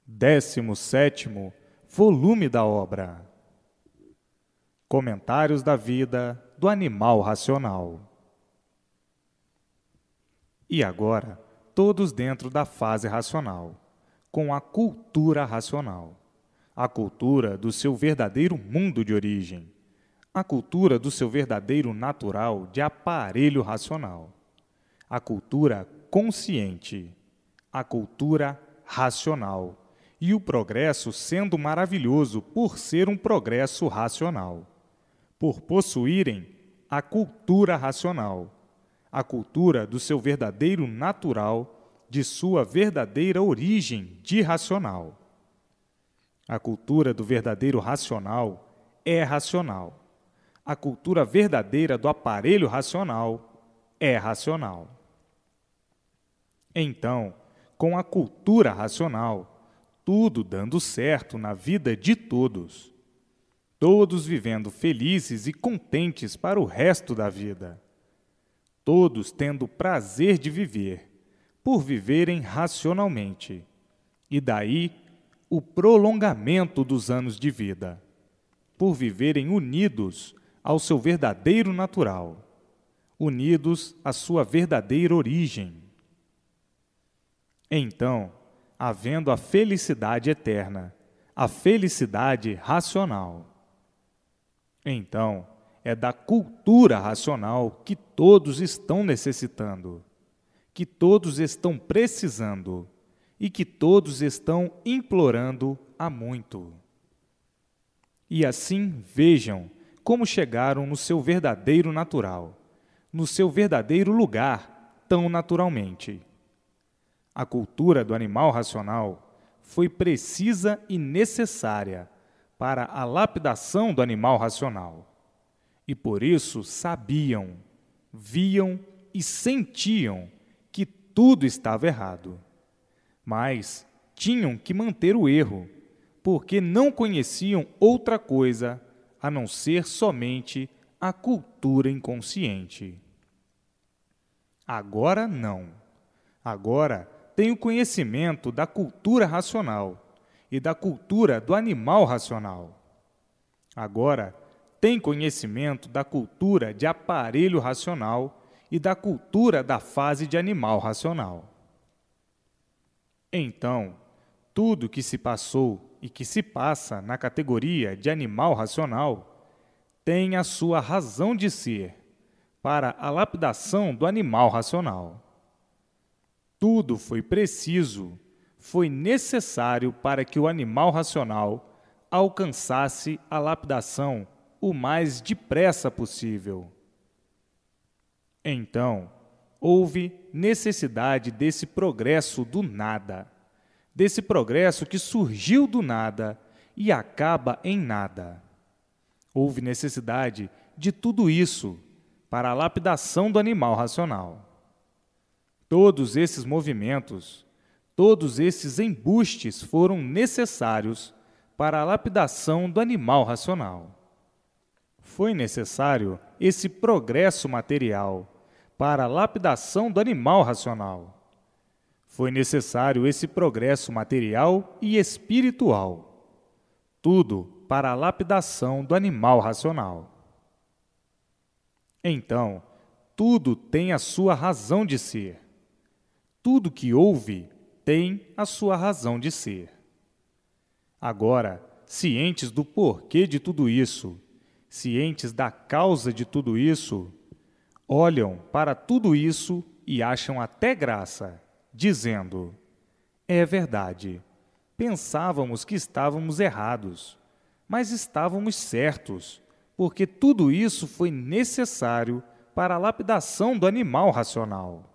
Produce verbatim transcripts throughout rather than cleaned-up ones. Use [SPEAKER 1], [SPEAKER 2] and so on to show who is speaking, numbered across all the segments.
[SPEAKER 1] décimo sétimo volume da obra. Comentários da vida do animal racional. E agora, todos dentro da fase racional, com a cultura racional, a cultura do seu verdadeiro mundo de origem, a cultura do seu verdadeiro natural de aparelho racional, a cultura consciente, a cultura racional, e o progresso sendo maravilhoso por ser um progresso racional, por possuírem a cultura racional, a cultura do seu verdadeiro natural, de sua verdadeira origem de racional. A cultura do verdadeiro racional é racional. A cultura verdadeira do aparelho racional é racional. Então, com a cultura racional, tudo dando certo na vida de todos, todos vivendo felizes e contentes para o resto da vida, todos tendo prazer de viver, por viverem racionalmente, e daí o prolongamento dos anos de vida, por viverem unidos ao seu verdadeiro natural, unidos à sua verdadeira origem. Então, havendo a felicidade eterna, a felicidade racional. Então, é da cultura racional que todos estão necessitando, que todos estão precisando e que todos estão implorando há muito. E assim vejam como chegaram no seu verdadeiro natural, no seu verdadeiro lugar, tão naturalmente. A cultura do animal racional foi precisa e necessária para a lapidação do animal racional. E por isso sabiam, viam e sentiam que tudo estava errado. Mas tinham que manter o erro, porque não conheciam outra coisa a não ser somente a cultura inconsciente. Agora não. Agora tem o conhecimento da cultura racional e da cultura do animal racional. Agora, tem conhecimento da cultura de aparelho racional e da cultura da fase de animal racional. Então, tudo que se passou e que se passa na categoria de animal racional tem a sua razão de ser para a lapidação do animal racional. Tudo foi preciso, foi necessário para que o animal racional alcançasse a lapidação o mais depressa possível. Então, houve necessidade desse progresso do nada, desse progresso que surgiu do nada e acaba em nada. Houve necessidade de tudo isso para a lapidação do animal racional. Todos esses movimentos, todos esses embustes foram necessários para a lapidação do animal racional. Foi necessário esse progresso material para a lapidação do animal racional. Foi necessário esse progresso material e espiritual. Tudo para a lapidação do animal racional. Então, tudo tem a sua razão de ser. Tudo que houve tem a sua razão de ser. Agora, cientes do porquê de tudo isso, cientes da causa de tudo isso, olham para tudo isso e acham até graça, dizendo: é verdade, pensávamos que estávamos errados, mas estávamos certos, porque tudo isso foi necessário para a lapidação do animal racional.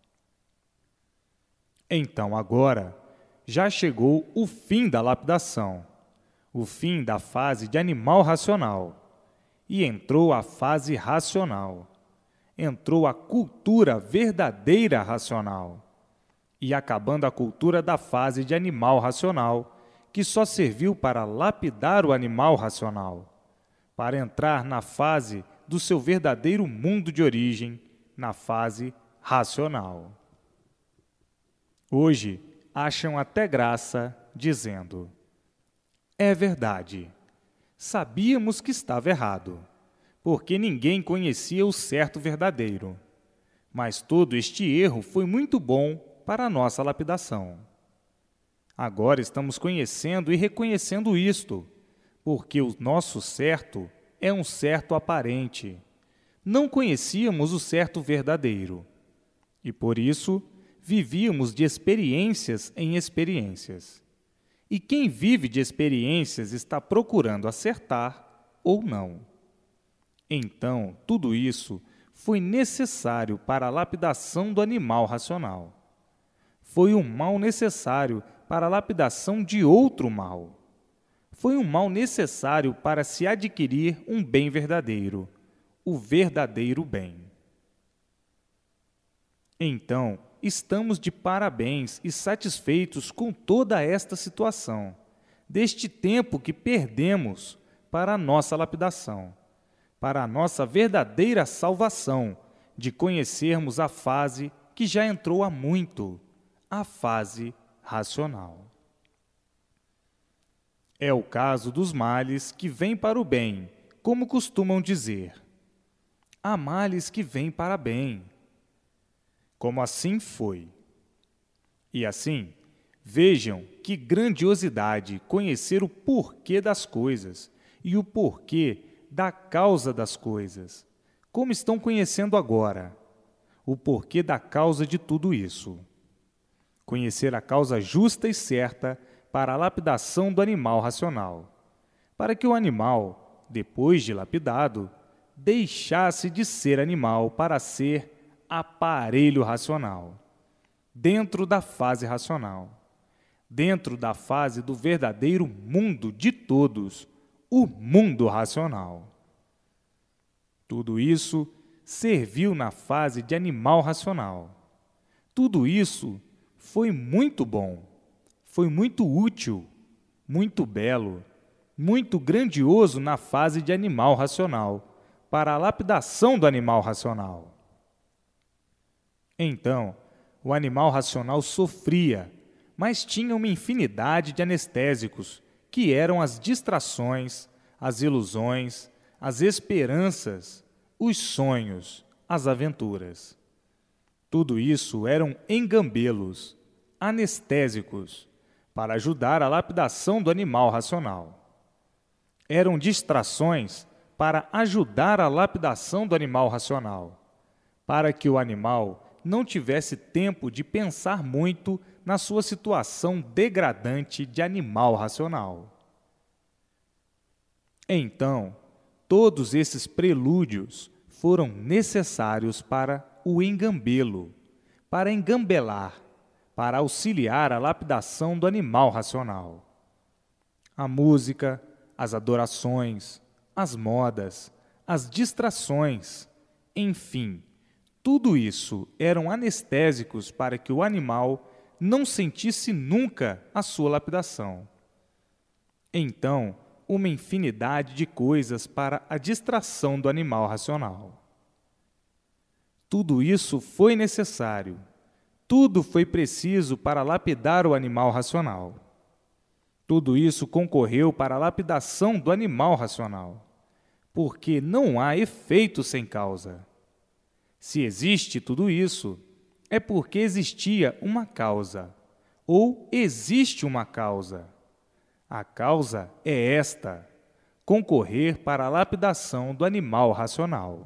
[SPEAKER 1] Então, agora, já chegou o fim da lapidação, o fim da fase de animal racional, e entrou a fase racional, entrou a cultura verdadeira racional, e acabando a cultura da fase de animal racional, que só serviu para lapidar o animal racional, para entrar na fase do seu verdadeiro mundo de origem, na fase racional. Hoje, acham até graça dizendo: é verdade, sabíamos que estava errado, porque ninguém conhecia o certo verdadeiro. Mas todo este erro foi muito bom para a nossa lapidação. Agora estamos conhecendo e reconhecendo isto, porque o nosso certo é um certo aparente. Não conhecíamos o certo verdadeiro, e por isso vivíamos de experiências em experiências. E quem vive de experiências está procurando acertar ou não. Então, tudo isso foi necessário para a lapidação do animal racional. Foi um mal necessário para a lapidação de outro mal. Foi um mal necessário para se adquirir um bem verdadeiro, o verdadeiro bem. Então, estamos de parabéns e satisfeitos com toda esta situação, deste tempo que perdemos para a nossa lapidação, para a nossa verdadeira salvação, de conhecermos a fase que já entrou há muito, a fase racional. É o caso dos males que vêm para o bem, como costumam dizer. Há males que vêm para bem. Como assim foi. E assim, vejam que grandiosidade conhecer o porquê das coisas e o porquê da causa das coisas, como estão conhecendo agora, o porquê da causa de tudo isso. Conhecer a causa justa e certa para a lapidação do animal racional, para que o animal, depois de lapidado, deixasse de ser animal para ser aparelho racional, dentro da fase racional, dentro da fase do verdadeiro mundo de todos, o mundo racional. Tudo isso serviu na fase de animal racional. Tudo isso foi muito bom, foi muito útil, muito belo, muito grandioso na fase de animal racional, para a lapidação do animal racional. Então, o animal racional sofria, mas tinha uma infinidade de anestésicos, que eram as distrações, as ilusões, as esperanças, os sonhos, as aventuras. Tudo isso eram engambelos, anestésicos, para ajudar a lapidação do animal racional. Eram distrações para ajudar a lapidação do animal racional, para que o animal não tivesse tempo de pensar muito na sua situação degradante de animal racional. Então, todos esses prelúdios foram necessários para o engambelo, para engambelar, para auxiliar a lapidação do animal racional. A música, as adorações, as modas, as distrações, enfim, tudo isso eram anestésicos para que o animal não sentisse nunca a sua lapidação. Então, uma infinidade de coisas para a distração do animal racional. Tudo isso foi necessário, tudo foi preciso para lapidar o animal racional. Tudo isso concorreu para a lapidação do animal racional, porque não há efeito sem causa. Se existe tudo isso, é porque existia uma causa, ou existe uma causa. A causa é esta: concorrer para a lapidação do animal racional.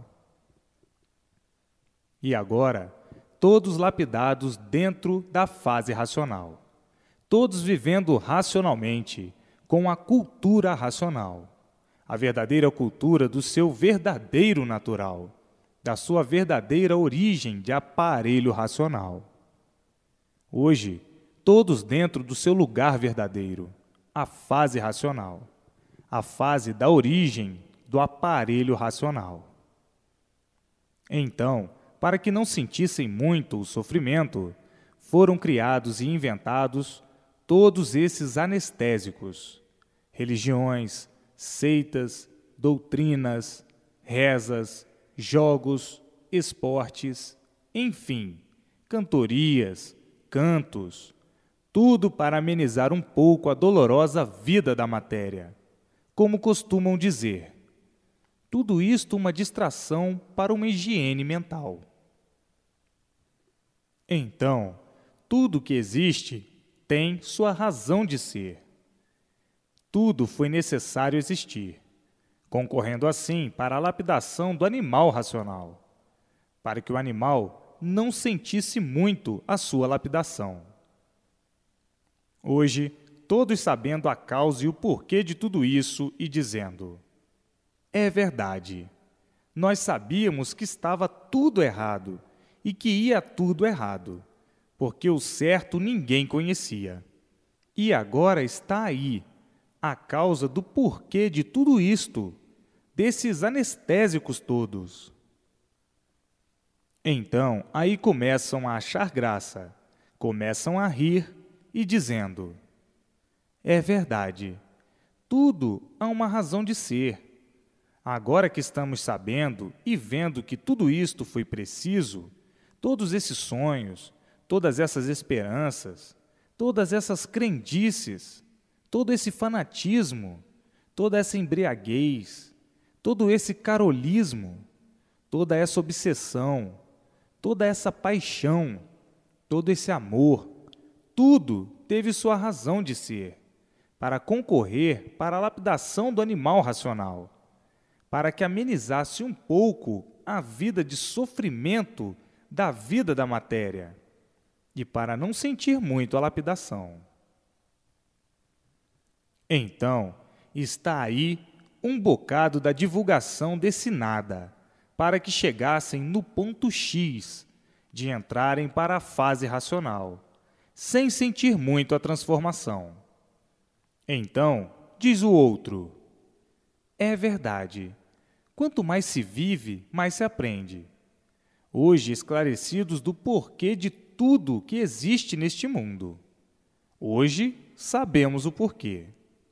[SPEAKER 1] E agora, todos lapidados dentro da fase racional, todos vivendo racionalmente, com a cultura racional, a verdadeira cultura do seu verdadeiro natural, da sua verdadeira origem de aparelho racional. Hoje, todos dentro do seu lugar verdadeiro, a fase racional, a fase da origem do aparelho racional. Então, para que não sentissem muito o sofrimento, foram criados e inventados todos esses anestésicos, religiões, seitas, doutrinas, rezas, jogos, esportes, enfim, cantorias, cantos, tudo para amenizar um pouco a dolorosa vida da matéria. Como costumam dizer, tudo isto uma distração para uma higiene mental. Então, tudo que existe tem sua razão de ser. Tudo foi necessário existir, concorrendo assim para a lapidação do animal racional, para que o animal não sentisse muito a sua lapidação. Hoje, todos sabendo a causa e o porquê de tudo isso e dizendo: é verdade, nós sabíamos que estava tudo errado e que ia tudo errado, porque o certo ninguém conhecia. E agora está aí a causa do porquê de tudo isto, desses anestésicos todos. Então, aí começam a achar graça, começam a rir e dizendo: é verdade, tudo há uma razão de ser. Agora que estamos sabendo e vendo que tudo isto foi preciso, todos esses sonhos, todas essas esperanças, todas essas crendices, todo esse fanatismo, toda essa embriaguez, todo esse carolismo, toda essa obsessão, toda essa paixão, todo esse amor, tudo teve sua razão de ser, para concorrer para a lapidação do animal racional, para que amenizasse um pouco a vida de sofrimento da vida da matéria, e para não sentir muito a lapidação. Então, está aí um bocado da divulgação desse nada, para que chegassem no ponto X de entrarem para a fase racional, sem sentir muito a transformação. Então, diz o outro: é verdade, quanto mais se vive, mais se aprende. Hoje, esclarecidos do porquê de tudo que existe neste mundo. Hoje, sabemos o porquê.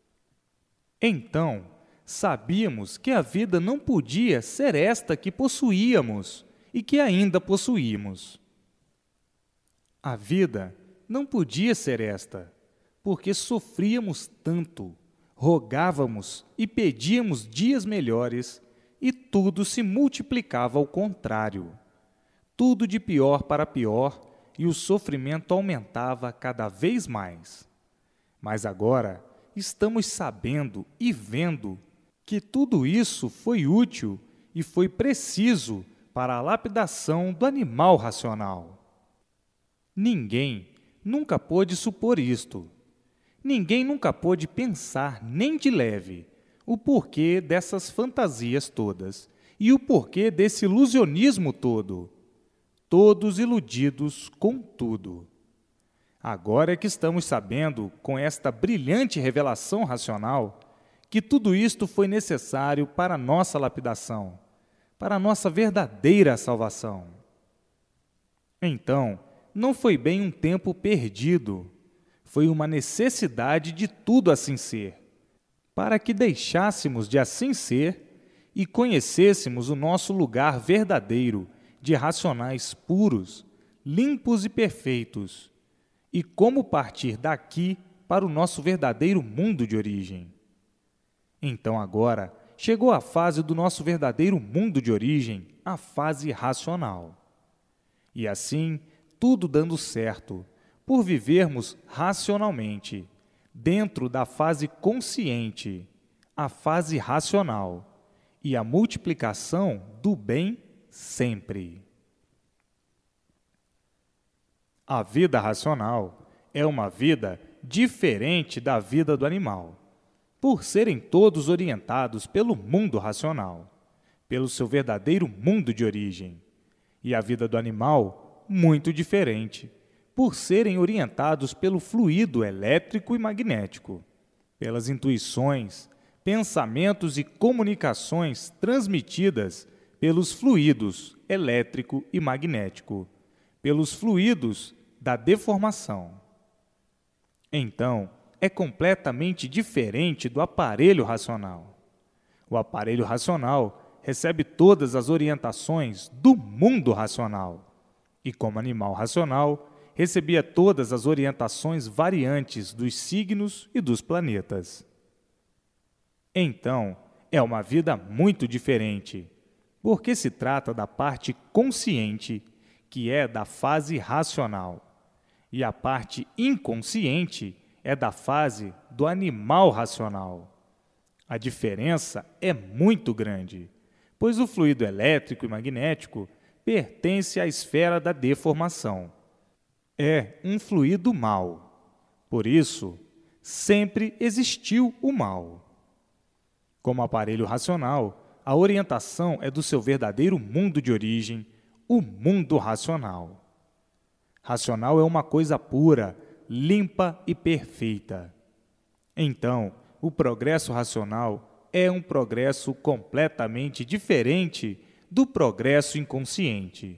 [SPEAKER 1] Então, sabíamos que a vida não podia ser esta que possuíamos e que ainda possuímos. A vida não podia ser esta, porque sofríamos tanto, rogávamos e pedíamos dias melhores, e tudo se multiplicava ao contrário. Tudo de pior para pior, e o sofrimento aumentava cada vez mais. Mas agora estamos sabendo e vendo que tudo isso foi útil e foi preciso para a lapidação do animal racional. Ninguém nunca pôde supor isto. Ninguém nunca pôde pensar, nem de leve, o porquê dessas fantasias todas e o porquê desse ilusionismo todo. Todos iludidos com tudo. Agora é que estamos sabendo, com esta brilhante revelação racional, que tudo isto foi necessário para a nossa lapidação, para a nossa verdadeira salvação. Então, não foi bem um tempo perdido, foi uma necessidade de tudo assim ser, para que deixássemos de assim ser e conhecêssemos o nosso lugar verdadeiro, de racionais puros, limpos e perfeitos, e como partir daqui para o nosso verdadeiro mundo de origem. Então agora chegou a fase do nosso verdadeiro mundo de origem, a fase racional. E assim, tudo dando certo, por vivermos racionalmente, dentro da fase consciente, a fase racional, e a multiplicação do bem sempre. A vida racional é uma vida diferente da vida do animal, por serem todos orientados pelo mundo racional, pelo seu verdadeiro mundo de origem, e a vida do animal muito diferente, por serem orientados pelo fluido elétrico e magnético, pelas intuições, pensamentos e comunicações transmitidas pelos fluidos elétrico e magnético, pelos fluidos da deformação. Então, é completamente diferente do aparelho racional. O aparelho racional recebe todas as orientações do mundo racional e, como animal racional, recebia todas as orientações variantes dos signos e dos planetas. Então, é uma vida muito diferente, porque se trata da parte consciente, que é da fase racional, e a parte inconsciente é da fase do animal racional. A diferença é muito grande, pois o fluido elétrico e magnético pertence à esfera da deformação. É um fluido mau. Por isso, sempre existiu o mal. Como aparelho racional, a orientação é do seu verdadeiro mundo de origem, o mundo racional. Racional é uma coisa pura, limpa e perfeita. Então, o progresso racional é um progresso completamente diferente do progresso inconsciente.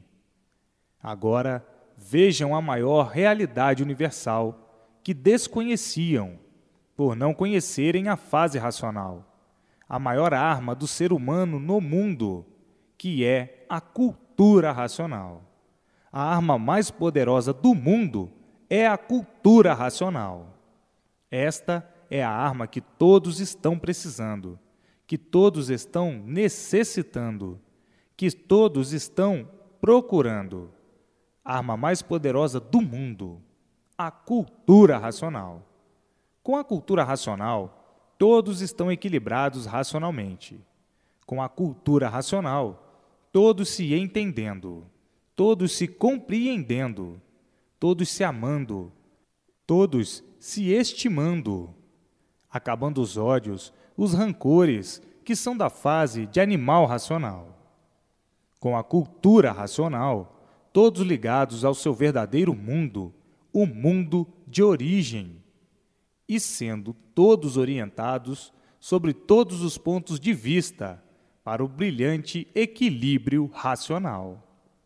[SPEAKER 1] Agora, vejam a maior realidade universal que desconheciam, por não conhecerem a fase racional, a maior arma do ser humano no mundo, que é a cultura racional. A arma mais poderosa do mundo é a cultura racional. Esta é a arma que todos estão precisando, que todos estão necessitando, que todos estão procurando. A arma mais poderosa do mundo, a cultura racional. Com a cultura racional, todos estão equilibrados racionalmente. Com a cultura racional, todos se entendendo, todos se compreendendo, todos se amando, todos se estimando, acabando os ódios, os rancores, que são da fase de animal racional. Com a cultura racional, todos ligados ao seu verdadeiro mundo, o mundo de origem, e sendo todos orientados sobre todos os pontos de vista para o brilhante equilíbrio racional.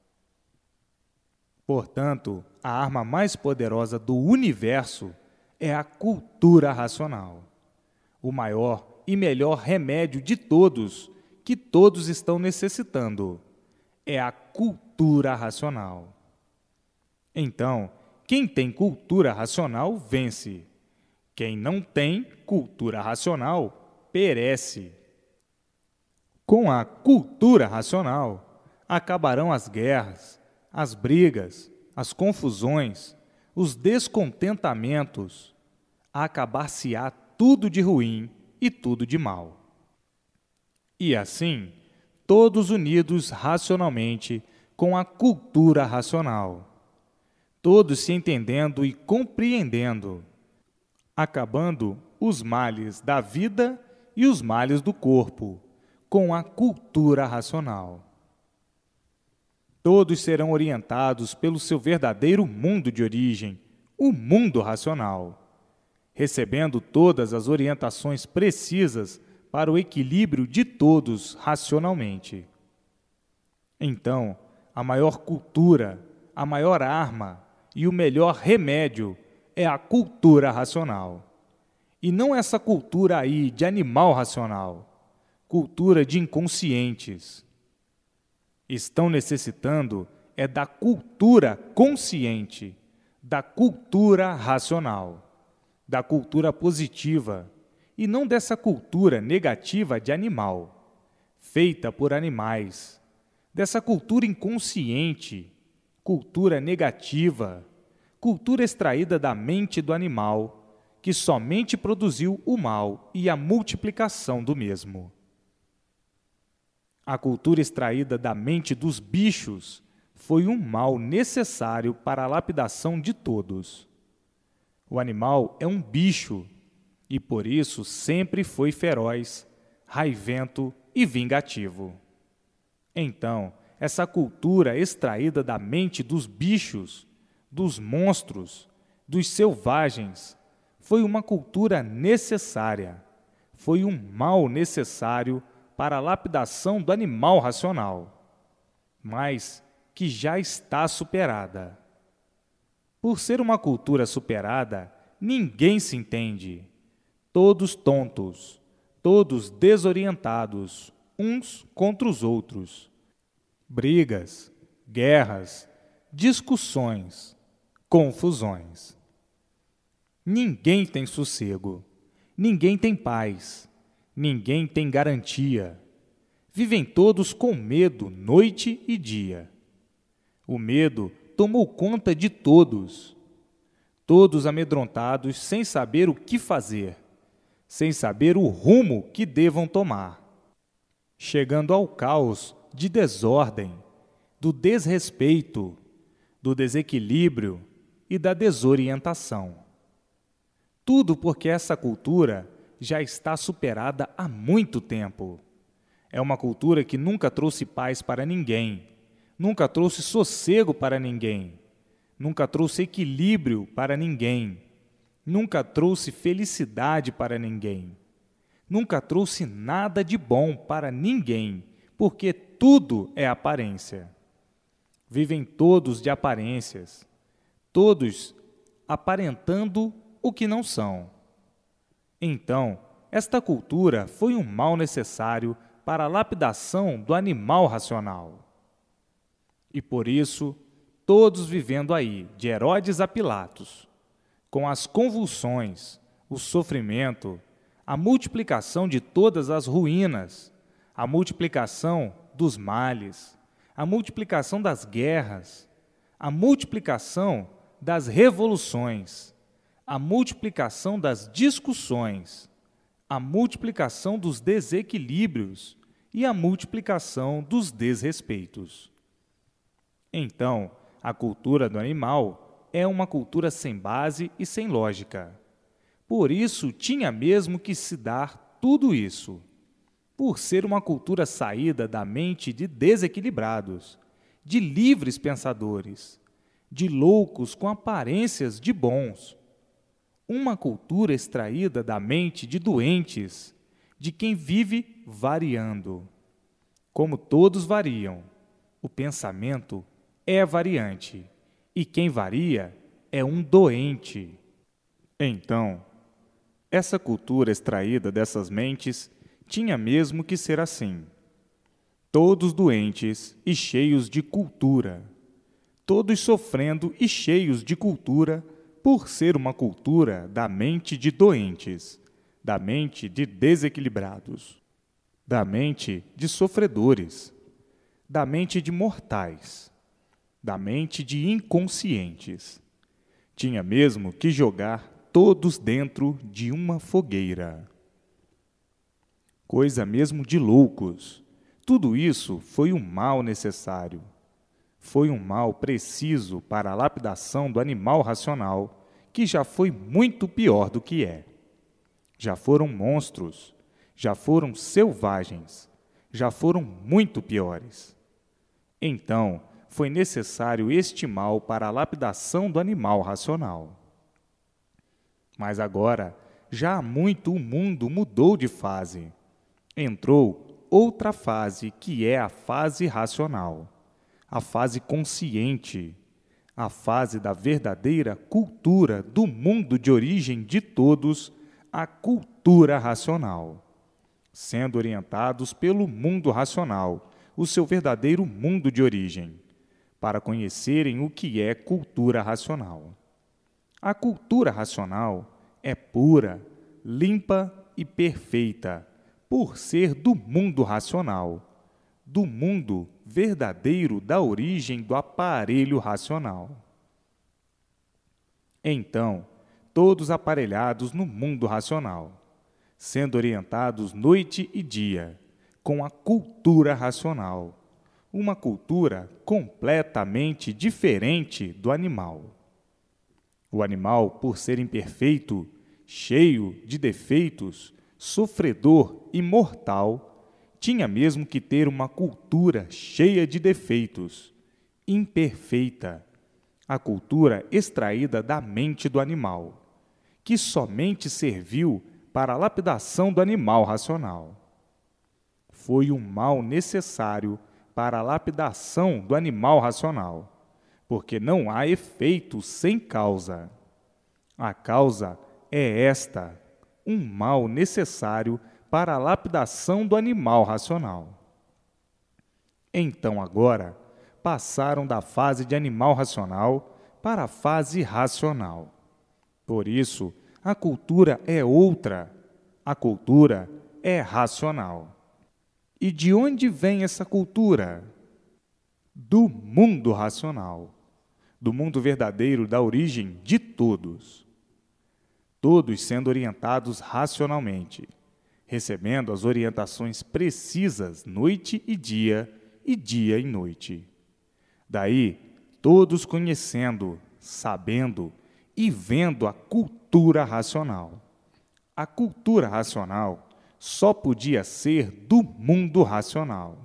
[SPEAKER 1] Portanto, a arma mais poderosa do universo é a cultura racional, o maior e melhor remédio de todos, que todos estão necessitando, é a cultura racional. Então, quem tem cultura racional vence. Quem não tem cultura racional perece. Com a cultura racional, acabarão as guerras, as brigas, as confusões, os descontentamentos. Acabar-se-á tudo de ruim e tudo de mal. E assim, todos unidos racionalmente com a cultura racional, todos se entendendo e compreendendo, acabando os males da vida e os males do corpo, com a cultura racional. Todos serão orientados pelo seu verdadeiro mundo de origem, o mundo racional, recebendo todas as orientações precisas para o equilíbrio de todos racionalmente. Então, a maior cultura, a maior arma e o melhor remédio é a cultura racional. E não essa cultura aí de animal racional, cultura de inconscientes. Estão necessitando é da cultura consciente, da cultura racional, da cultura positiva, e não dessa cultura negativa de animal, feita por animais, dessa cultura inconsciente, cultura negativa, cultura extraída da mente do animal, que somente produziu o mal e a multiplicação do mesmo. A cultura extraída da mente dos bichos foi um mal necessário para a lapidação de todos. O animal é um bicho e, por isso, sempre foi feroz, raivento e vingativo. Então, essa cultura extraída da mente dos bichos, dos monstros, dos selvagens, foi uma cultura necessária, foi um mal necessário para a lapidação do animal racional, mas que já está superada. Por ser uma cultura superada, ninguém se entende, todos tontos, todos desorientados, uns contra os outros. Brigas, guerras, discussões, confusões. Ninguém tem sossego, ninguém tem paz, ninguém tem garantia. Vivem todos com medo noite e dia. O medo tomou conta de todos, todos amedrontados sem saber o que fazer, sem saber o rumo que devam tomar, chegando ao caos de desordem, do desrespeito, do desequilíbrio e da desorientação. Tudo porque essa cultura já está superada há muito tempo. É uma cultura que nunca trouxe paz para ninguém, nunca trouxe sossego para ninguém, nunca trouxe equilíbrio para ninguém, nunca trouxe felicidade para ninguém, nunca trouxe nada de bom para ninguém, porque tudo é aparência. Vivem todos de aparências, todos aparentando o que não são. Então, esta cultura foi um mal necessário para a lapidação do animal racional. E por isso, todos vivendo aí, de Herodes a Pilatos, com as convulsões, o sofrimento, a multiplicação de todas as ruínas, a multiplicação dos males, a multiplicação das guerras, a multiplicação das revoluções, a multiplicação das discussões, a multiplicação dos desequilíbrios e a multiplicação dos desrespeitos. Então, a cultura do animal é uma cultura sem base e sem lógica. Por isso, tinha mesmo que se dar tudo isso. Por ser uma cultura saída da mente de desequilibrados, de livres pensadores, de loucos com aparências de bons. Uma cultura extraída da mente de doentes, de quem vive variando. Como todos variam, o pensamento é variante, e quem varia é um doente. Então, essa cultura extraída dessas mentes tinha mesmo que ser assim. Todos doentes e cheios de cultura, todos sofrendo e cheios de cultura, por ser uma cultura da mente de doentes, da mente de desequilibrados, da mente de sofredores, da mente de mortais, da mente de inconscientes. Tinha mesmo que jogar todos dentro de uma fogueira. Coisa mesmo de loucos. Tudo isso foi um mal necessário. Foi um mal preciso para a lapidação do animal racional, que já foi muito pior do que é. Já foram monstros, já foram selvagens, já foram muito piores. Então, foi necessário este mal para a lapidação do animal racional. Mas agora, já há muito o mundo mudou de fase. Entrou outra fase, que é a fase racional. A fase consciente, a fase da verdadeira cultura do mundo de origem de todos, a cultura racional, sendo orientados pelo mundo racional, o seu verdadeiro mundo de origem, para conhecerem o que é cultura racional. A cultura racional é pura, limpa e perfeita, por ser do mundo racional, do mundo verdadeiro da origem do aparelho racional. Então, todos aparelhados no mundo racional, sendo orientados noite e dia, com a cultura racional, uma cultura completamente diferente do animal. O animal, por ser imperfeito, cheio de defeitos, sofredor e mortal, tinha mesmo que ter uma cultura cheia de defeitos, imperfeita, a cultura extraída da mente do animal, que somente serviu para a lapidação do animal racional. Foi um mal necessário para a lapidação do animal racional, porque não há efeito sem causa. A causa é esta, um mal necessário para a lapidação do animal racional. Então, agora, passaram da fase de animal racional para a fase racional. Por isso, a cultura é outra. A cultura é racional. E de onde vem essa cultura? Do mundo racional, do mundo verdadeiro, da origem de todos. Todos sendo orientados racionalmente, recebendo as orientações precisas noite e dia e dia e noite. Daí, todos conhecendo, sabendo e vendo a cultura racional. A cultura racional só podia ser do mundo racional.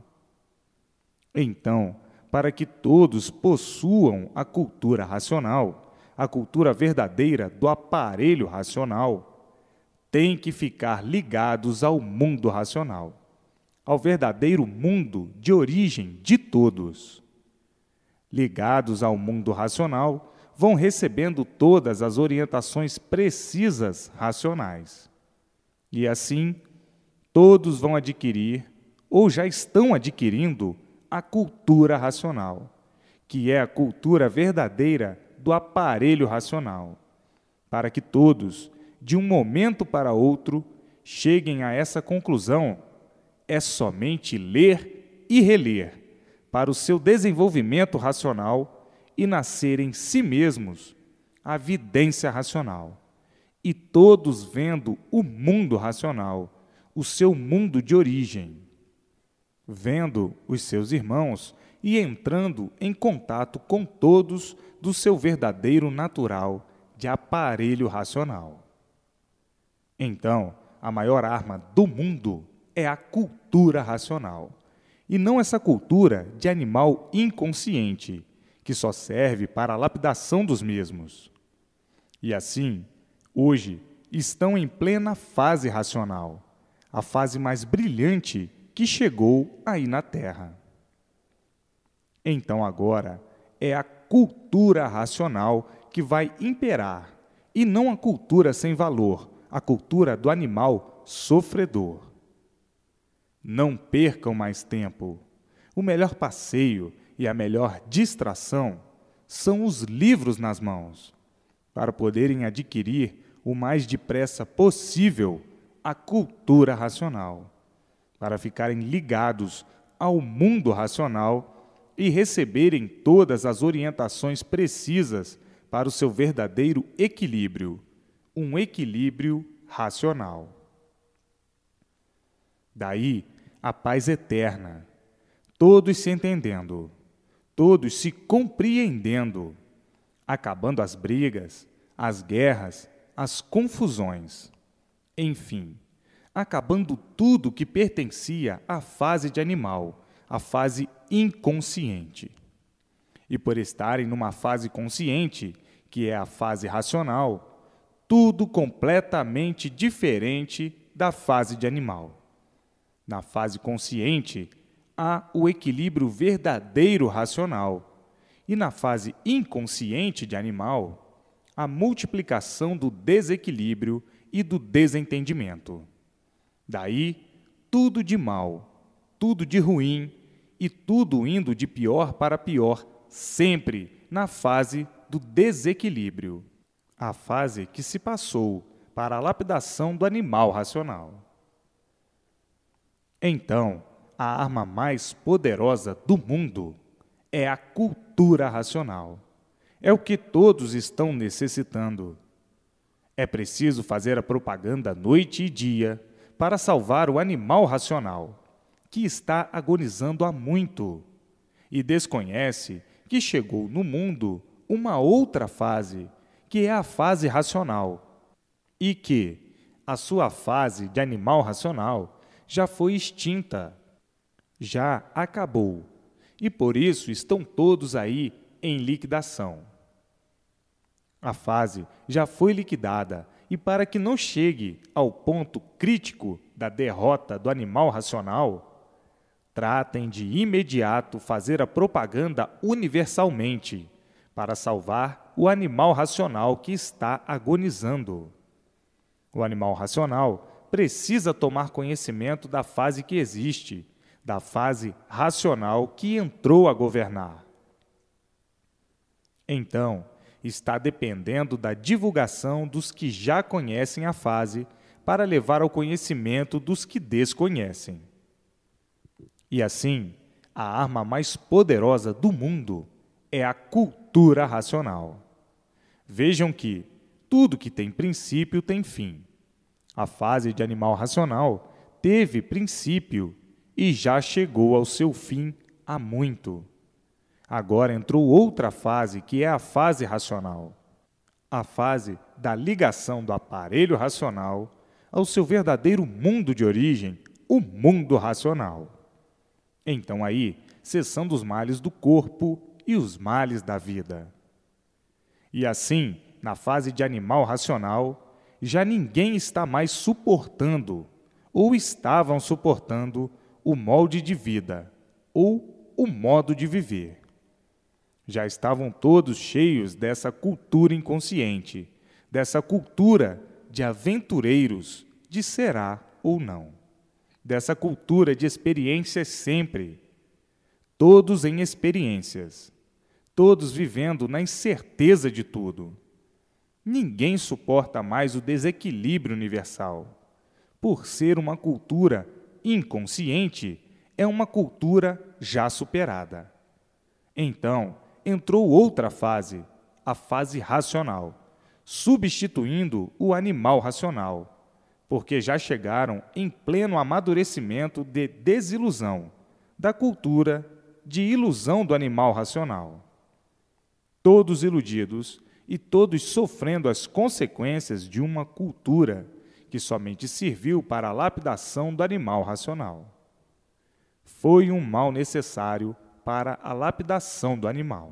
[SPEAKER 1] Então, para que todos possuam a cultura racional, a cultura verdadeira do aparelho racional, têm que ficar ligados ao mundo racional, ao verdadeiro mundo de origem de todos. Ligados ao mundo racional, vão recebendo todas as orientações precisas racionais. E assim, todos vão adquirir, ou já estão adquirindo, a cultura racional, que é a cultura verdadeira do aparelho racional, para que todos, de um momento para outro, cheguem a essa conclusão, é somente ler e reler, para o seu desenvolvimento racional e nascer em si mesmos a vidência racional, e todos vendo o mundo racional, o seu mundo de origem, vendo os seus irmãos e entrando em contato com todos do seu verdadeiro natural de aparelho racional. Então, a maior arma do mundo é a cultura racional, e não essa cultura de animal inconsciente, que só serve para a lapidação dos mesmos. E assim, hoje, estão em plena fase racional, a fase mais brilhante que chegou aí na Terra. Então agora é a cultura racional que vai imperar, e não a cultura sem valor, a cultura do animal sofredor. Não percam mais tempo. O melhor passeio e a melhor distração são os livros nas mãos, para poderem adquirir o mais depressa possível a cultura racional, para ficarem ligados ao mundo racional e receberem todas as orientações precisas para o seu verdadeiro equilíbrio, um equilíbrio racional. Daí, a paz eterna, todos se entendendo, todos se compreendendo, acabando as brigas, as guerras, as confusões, enfim, acabando tudo que pertencia à fase de animal, à fase inconsciente. E por estarem numa fase consciente, que é a fase racional, tudo completamente diferente da fase de animal. Na fase consciente, há o equilíbrio verdadeiro racional, e na fase inconsciente de animal, a multiplicação do desequilíbrio e do desentendimento. Daí, tudo de mal, tudo de ruim e tudo indo de pior para pior, sempre na fase do desequilíbrio, a fase que se passou para a lapidação do animal racional. Então, a arma mais poderosa do mundo é a cultura racional. É o que todos estão necessitando. É preciso fazer a propaganda noite e dia para salvar o animal racional, que está agonizando há muito e desconhece que chegou no mundo uma outra fase, que é a fase racional, e que a sua fase de animal racional já foi extinta, já acabou, e por isso estão todos aí em liquidação. A fase já foi liquidada, e para que não chegue ao ponto crítico da derrota do animal racional, tratem de imediato fazer a propaganda universalmente para salvar o animal racional que está agonizando. O animal racional precisa tomar conhecimento da fase que existe, da fase racional que entrou a governar. Então, está dependendo da divulgação dos que já conhecem a fase para levar ao conhecimento dos que desconhecem. E assim, a arma mais poderosa do mundo é a cultura racional. Vejam que tudo que tem princípio tem fim. A fase de animal racional teve princípio e já chegou ao seu fim há muito. Agora entrou outra fase, que é a fase racional. A fase da ligação do aparelho racional ao seu verdadeiro mundo de origem, o mundo racional. Então aí, cessando os males do corpo e os males da vida. E assim, na fase de animal racional, já ninguém está mais suportando, ou estavam suportando, o molde de vida, ou o modo de viver. Já estavam todos cheios dessa cultura inconsciente, dessa cultura de aventureiros, de será ou não, dessa cultura de experiências sempre, todos em experiências, todos vivendo na incerteza de tudo. Ninguém suporta mais o desequilíbrio universal. Por ser uma cultura inconsciente, é uma cultura já superada. Então, entrou outra fase, a fase racional, substituindo o animal racional, porque já chegaram em pleno amadurecimento de desilusão, da cultura de ilusão do animal racional. Todos iludidos e todos sofrendo as consequências de uma cultura que somente serviu para a lapidação do animal racional. Foi um mal necessário para a lapidação do animal.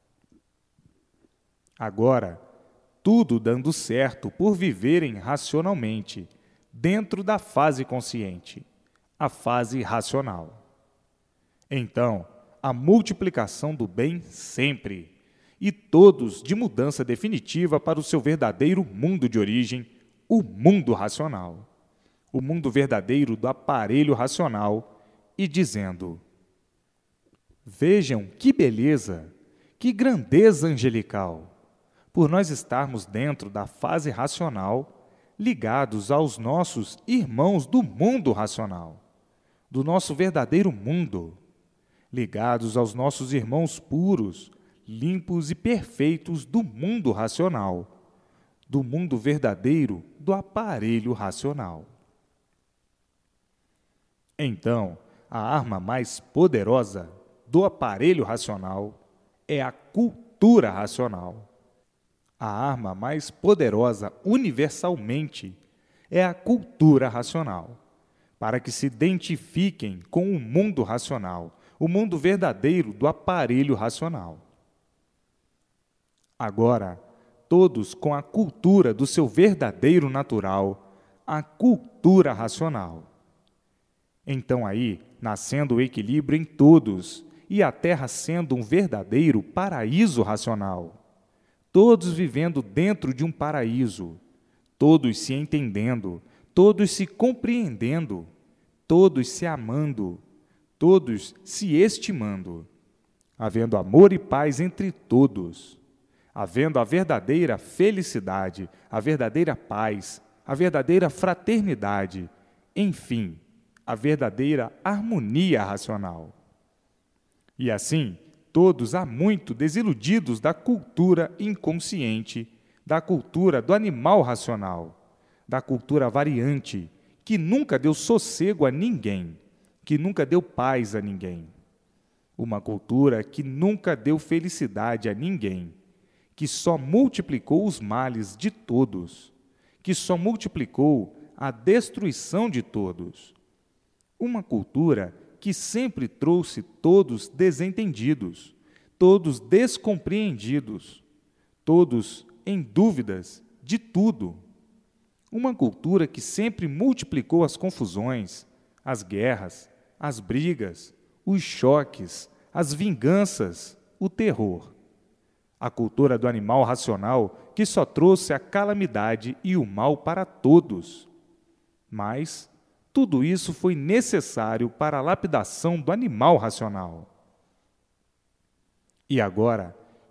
[SPEAKER 1] Agora, tudo dando certo por viverem racionalmente, dentro da fase consciente, a fase racional. Então, a multiplicação do bem sempre, e todos de mudança definitiva para o seu verdadeiro mundo de origem, o mundo racional, o mundo verdadeiro do aparelho racional, e dizendo: vejam que beleza, que grandeza angelical, por nós estarmos dentro da fase racional, ligados aos nossos irmãos do mundo racional, do nosso verdadeiro mundo, ligados aos nossos irmãos puros, limpos e perfeitos do mundo racional, do mundo verdadeiro do aparelho racional. Então, a arma mais poderosa do aparelho racional é a cultura racional. A arma mais poderosa universalmente é a cultura racional, para que se identifiquem com o mundo racional, o mundo verdadeiro do aparelho racional. Agora, todos com a cultura do seu verdadeiro natural, a cultura racional. Então aí, nascendo o equilíbrio em todos, e a Terra sendo um verdadeiro paraíso racional. Todos vivendo dentro de um paraíso, todos se entendendo, todos se compreendendo, todos se amando, todos se estimando, havendo amor e paz entre todos, havendo a verdadeira felicidade, a verdadeira paz, a verdadeira fraternidade, enfim, a verdadeira harmonia racional. E assim, todos há muito desiludidos da cultura inconsciente, da cultura do animal racional, da cultura variante, que nunca deu sossego a ninguém, que nunca deu paz a ninguém. Uma cultura que nunca deu felicidade a ninguém, que só multiplicou os males de todos, que só multiplicou a destruição de todos. Uma cultura que sempre trouxe todos desentendidos, todos descompreendidos, todos em dúvidas de tudo. Uma cultura que sempre multiplicou as confusões, as guerras, as brigas, os choques, as vinganças, o terror. A cultura do animal racional que só trouxe a calamidade e o mal para todos. Mas tudo isso foi necessário para a lapidação do animal racional. E agora,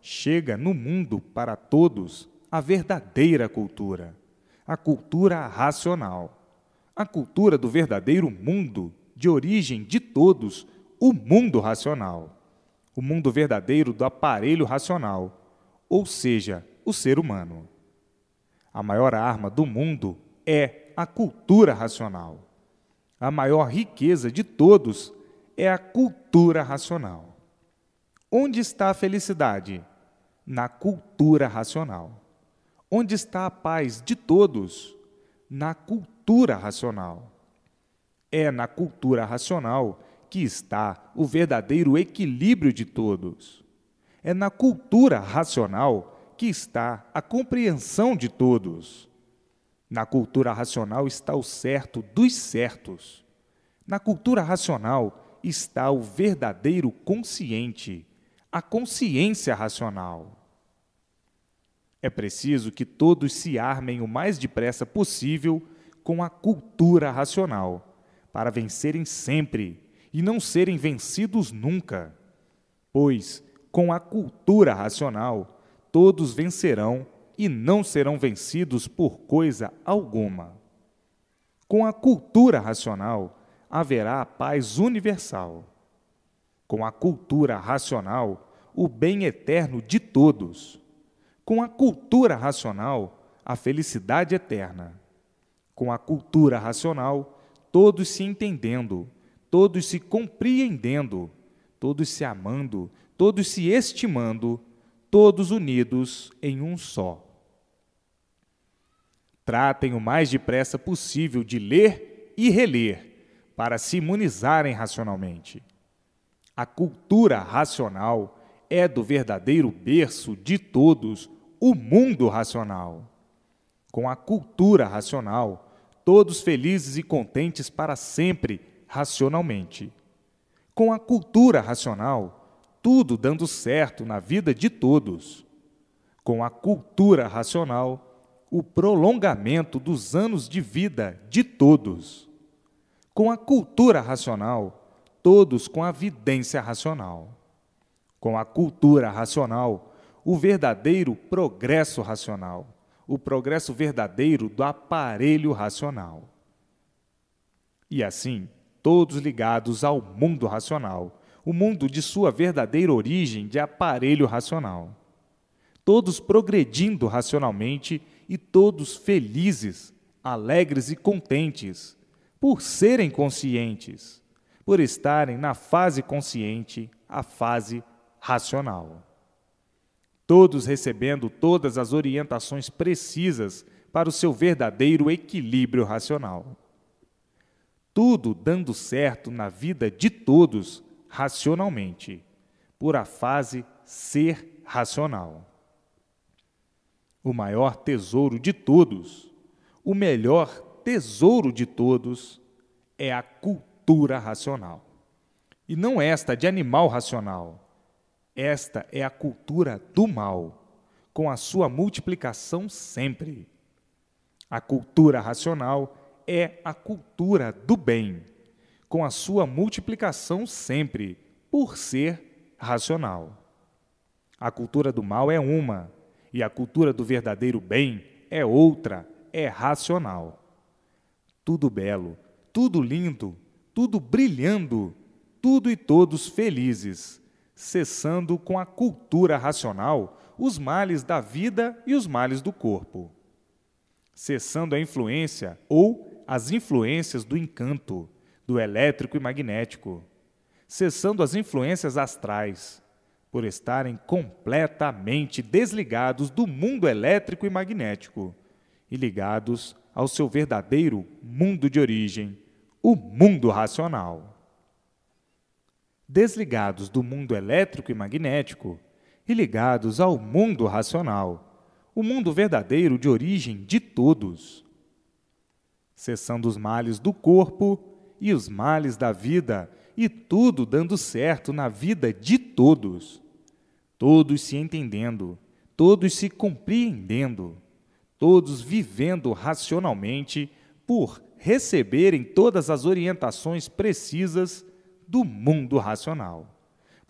[SPEAKER 1] chega no mundo para todos a verdadeira cultura, a cultura racional, a cultura do verdadeiro mundo, de origem de todos, o mundo racional, o mundo verdadeiro do aparelho racional, ou seja, o ser humano. A maior arma do mundo é a cultura racional. A maior riqueza de todos é a cultura racional. Onde está a felicidade? Na cultura racional. Onde está a paz de todos? Na cultura racional. É na cultura racional que está o verdadeiro equilíbrio de todos. É na cultura racional que está a compreensão de todos. Na cultura racional está o certo dos certos. Na cultura racional está o verdadeiro consciente, a consciência racional. É preciso que todos se armem o mais depressa possível com a cultura racional, para vencerem sempre e não serem vencidos nunca. Pois, com a cultura racional, todos vencerão e não serão vencidos por coisa alguma. Com a cultura racional, haverá a paz universal. Com a cultura racional, o bem eterno de todos. Com a cultura racional, a felicidade eterna. Com a cultura racional, todos se entendendo, todos se compreendendo, todos se amando, todos se estimando, todos unidos em um só. Tratem o mais depressa possível de ler e reler, para se imunizarem racionalmente. A cultura racional é do verdadeiro berço de todos, o mundo racional. Com a cultura racional, todos felizes e contentes para sempre, racionalmente. Com a cultura racional, tudo dando certo na vida de todos. Com a cultura racional, o prolongamento dos anos de vida de todos. Com a cultura racional, todos com a vidência racional. Com a cultura racional, o verdadeiro progresso racional, o progresso verdadeiro do aparelho racional. E assim, todos ligados ao mundo racional, o mundo de sua verdadeira origem de aparelho racional. Todos progredindo racionalmente e todos felizes, alegres e contentes, por serem conscientes, por estarem na fase consciente, a fase racional. Todos recebendo todas as orientações precisas para o seu verdadeiro equilíbrio racional. Tudo dando certo na vida de todos, racionalmente, por a fase ser racional. O maior tesouro de todos, o melhor tesouro de todos, é a cultura racional. E não esta de animal racional. Esta é a cultura do mal, com a sua multiplicação sempre. A cultura racional é a cultura do bem, com a sua multiplicação sempre, por ser racional. A cultura do mal é uma, e a cultura do verdadeiro bem é outra, é racional. Tudo belo, tudo lindo, tudo brilhando, tudo e todos felizes, cessando com a cultura racional os males da vida e os males do corpo. Cessando a influência ou as influências do encanto, do elétrico e magnético. Cessando as influências astrais, por estarem completamente desligados do mundo elétrico e magnético e ligados ao seu verdadeiro mundo de origem, o mundo racional. Desligados do mundo elétrico e magnético e ligados ao mundo racional, o mundo verdadeiro de origem de todos. Cessando os males do corpo e os males da vida, e tudo dando certo na vida de todos. Todos se entendendo, todos se compreendendo, todos vivendo racionalmente por receberem todas as orientações precisas do mundo racional,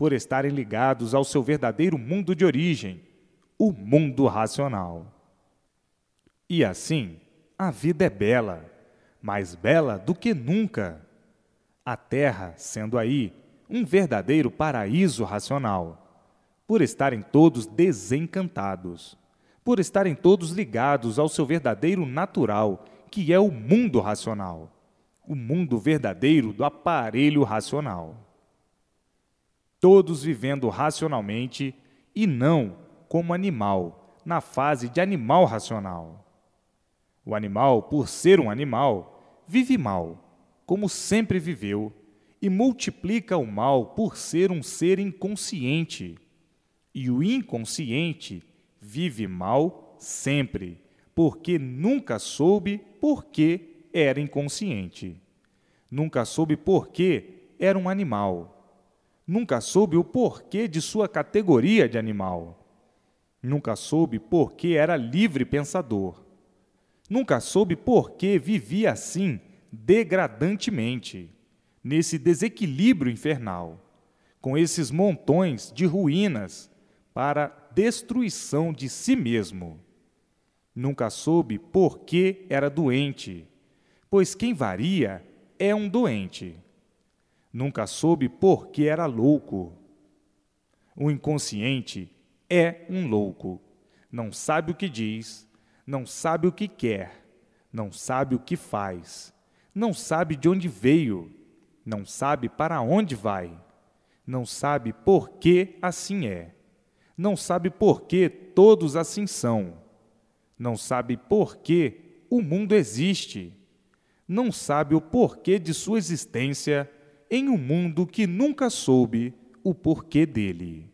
[SPEAKER 1] por estarem ligados ao seu verdadeiro mundo de origem, o mundo racional. E assim, a vida é bela, mais bela do que nunca. A Terra sendo aí um verdadeiro paraíso racional, por estarem todos desencantados, por estarem todos ligados ao seu verdadeiro natural, que é o mundo racional, o mundo verdadeiro do aparelho racional. Todos vivendo racionalmente e não como animal, na fase de animal racional. O animal, por ser um animal, vive mal, como sempre viveu, e multiplica o mal por ser um ser inconsciente. E o inconsciente vive mal sempre, porque nunca soube por que era inconsciente. Nunca soube por que era um animal. Nunca soube o porquê de sua categoria de animal. Nunca soube por que era livre pensador. Nunca soube por que vivia assim, degradantemente, nesse desequilíbrio infernal, com esses montões de ruínas para destruição de si mesmo. Nunca soube por que era doente, pois quem varia é um doente. Nunca soube por que era louco. O inconsciente é um louco. Não sabe o que diz, não sabe o que quer, não sabe o que faz, não sabe de onde veio, não sabe para onde vai, não sabe por que assim é, não sabe por que todos assim são, não sabe por que o mundo existe, não sabe o porquê de sua existência em um mundo que nunca soube o porquê dele.